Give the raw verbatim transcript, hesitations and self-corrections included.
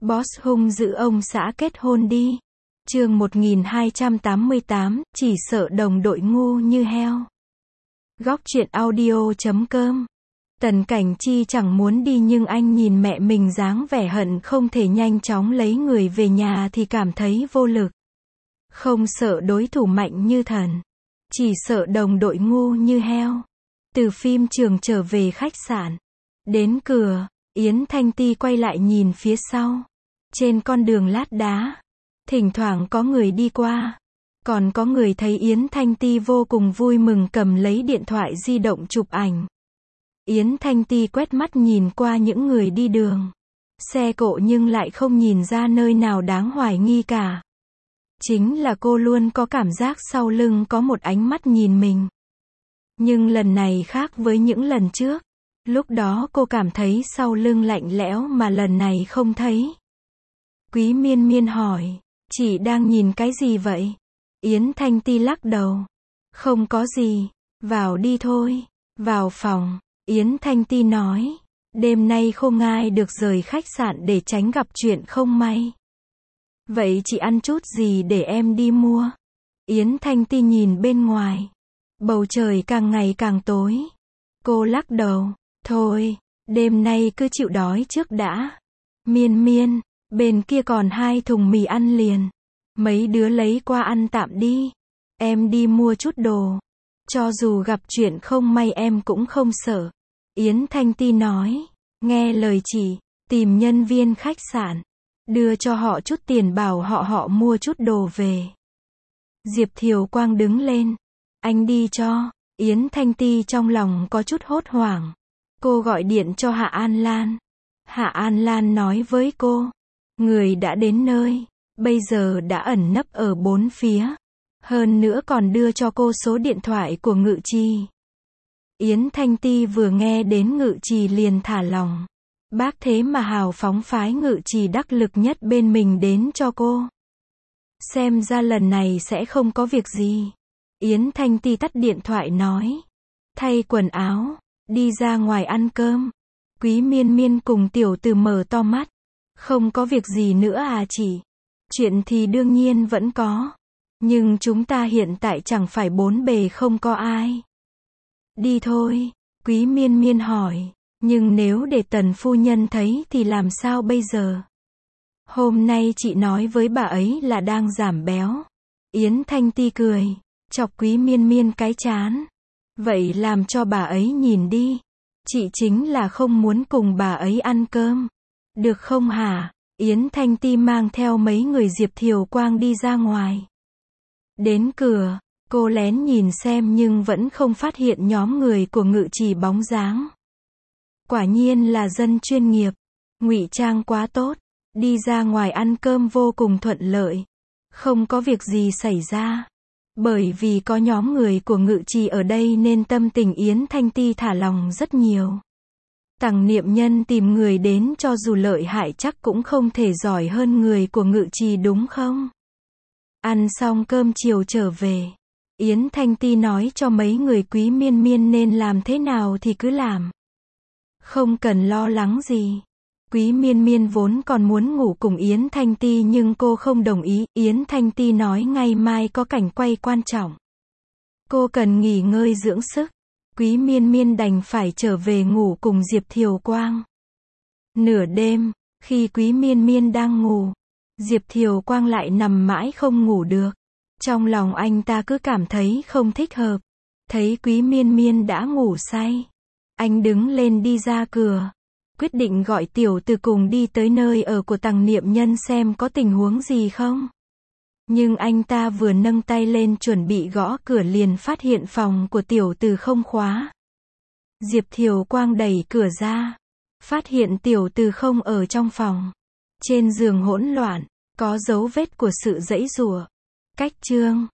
Boss hung dữ ông xã kết hôn đi. Chương một nghìn hai trăm tám mươi tám, chỉ sợ đồng đội ngu như heo. Góc truyện audio chấm com. Tần Cảnh Chi chẳng muốn đi nhưng anh nhìn mẹ mình dáng vẻ hận không thể nhanh chóng lấy người về nhà thì cảm thấy vô lực. Không sợ đối thủ mạnh như thần, chỉ sợ đồng đội ngu như heo. Từ phim trường trở về khách sạn, đến cửa, Yến Thanh Ti quay lại nhìn phía sau. Trên con đường lát đá, thỉnh thoảng có người đi qua. Còn có người thấy Yến Thanh Ti vô cùng vui mừng cầm lấy điện thoại di động chụp ảnh. Yến Thanh Ti quét mắt nhìn qua những người đi đường, xe cộ nhưng lại không nhìn ra nơi nào đáng hoài nghi cả. Chính là cô luôn có cảm giác sau lưng có một ánh mắt nhìn mình. Nhưng lần này khác với những lần trước. Lúc đó cô cảm thấy sau lưng lạnh lẽo mà lần này không thấy. Quý Miên Miên hỏi, chị đang nhìn cái gì vậy? Yến Thanh Ti lắc đầu. Không có gì, vào đi thôi. Vào phòng, Yến Thanh Ti nói, đêm nay không ai được rời khách sạn để tránh gặp chuyện không may. Vậy chị ăn chút gì để em đi mua? Yến Thanh Ti nhìn bên ngoài. Bầu trời càng ngày càng tối. Cô lắc đầu, thôi, đêm nay cứ chịu đói trước đã. Miên Miên, bên kia còn hai thùng mì ăn liền. Mấy đứa lấy qua ăn tạm đi. Em đi mua chút đồ. Cho dù gặp chuyện không may em cũng không sợ. Yến Thanh Ti nói, nghe lời chị, tìm nhân viên khách sạn, đưa cho họ chút tiền bảo họ họ mua chút đồ về. Diệp Thiều Quang đứng lên. Anh đi cho. Yến Thanh Ti trong lòng có chút hốt hoảng. Cô gọi điện cho Hạ An Lan. Hạ An Lan nói với cô, người đã đến nơi, bây giờ đã ẩn nấp ở bốn phía. Hơn nữa còn đưa cho cô số điện thoại của Ngự Trì. Yến Thanh Ti vừa nghe đến Ngự Trì liền thả lòng. Bác thế mà hào phóng phái Ngự Trì đắc lực nhất bên mình đến cho cô. Xem ra lần này sẽ không có việc gì. Yến Thanh Ti tắt điện thoại nói, thay quần áo, đi ra ngoài ăn cơm. Quý Miên Miên cùng Tiểu Từ mở to mắt. Không có việc gì nữa à chị? Chuyện thì đương nhiên vẫn có. Nhưng chúng ta hiện tại chẳng phải bốn bề không có ai. Đi thôi, Quý Miên Miên hỏi, nhưng nếu để Tần phu nhân thấy thì làm sao bây giờ? Hôm nay chị nói với bà ấy là đang giảm béo. Yến Thanh Ti cười, chọc Quý Miên Miên cái chán. Vậy làm cho bà ấy nhìn đi. Chị chính là không muốn cùng bà ấy ăn cơm. Được không hả? Yến Thanh Ti mang theo mấy người Diệp Thiều Quang đi ra ngoài. Đến cửa, cô lén nhìn xem nhưng vẫn không phát hiện nhóm người của Ngự Trì bóng dáng. Quả nhiên là dân chuyên nghiệp. Ngụy trang quá tốt. Đi ra ngoài ăn cơm vô cùng thuận lợi. Không có việc gì xảy ra. Bởi vì có nhóm người của Ngự Trì ở đây nên tâm tình Yến Thanh Ti thả lòng rất nhiều. Tằng Niệm Nhân tìm người đến cho dù lợi hại chắc cũng không thể giỏi hơn người của Ngự Trì đúng không? Ăn xong cơm chiều trở về. Yến Thanh Ti nói cho mấy người Quý Miên Miên nên làm thế nào thì cứ làm. Không cần lo lắng gì. Quý Miên Miên vốn còn muốn ngủ cùng Yến Thanh Ti nhưng cô không đồng ý. Yến Thanh Ti nói ngày mai có cảnh quay quan trọng. Cô cần nghỉ ngơi dưỡng sức. Quý Miên Miên đành phải trở về ngủ cùng Diệp Thiều Quang. Nửa đêm, khi Quý Miên Miên đang ngủ, Diệp Thiều Quang lại nằm mãi không ngủ được. Trong lòng anh ta cứ cảm thấy không thích hợp. Thấy Quý Miên Miên đã ngủ say, anh đứng lên đi ra cửa. Quyết định gọi Tiểu Từ cùng đi tới nơi ở của Tằng Niệm Nhân xem có tình huống gì không. Nhưng anh ta vừa nâng tay lên chuẩn bị gõ cửa liền phát hiện phòng của Tiểu Từ không khóa. Diệp Thiều Quang đẩy cửa ra, phát hiện Tiểu Từ không ở trong phòng. Trên giường hỗn loạn, có dấu vết của sự giãy giụa. Cách chương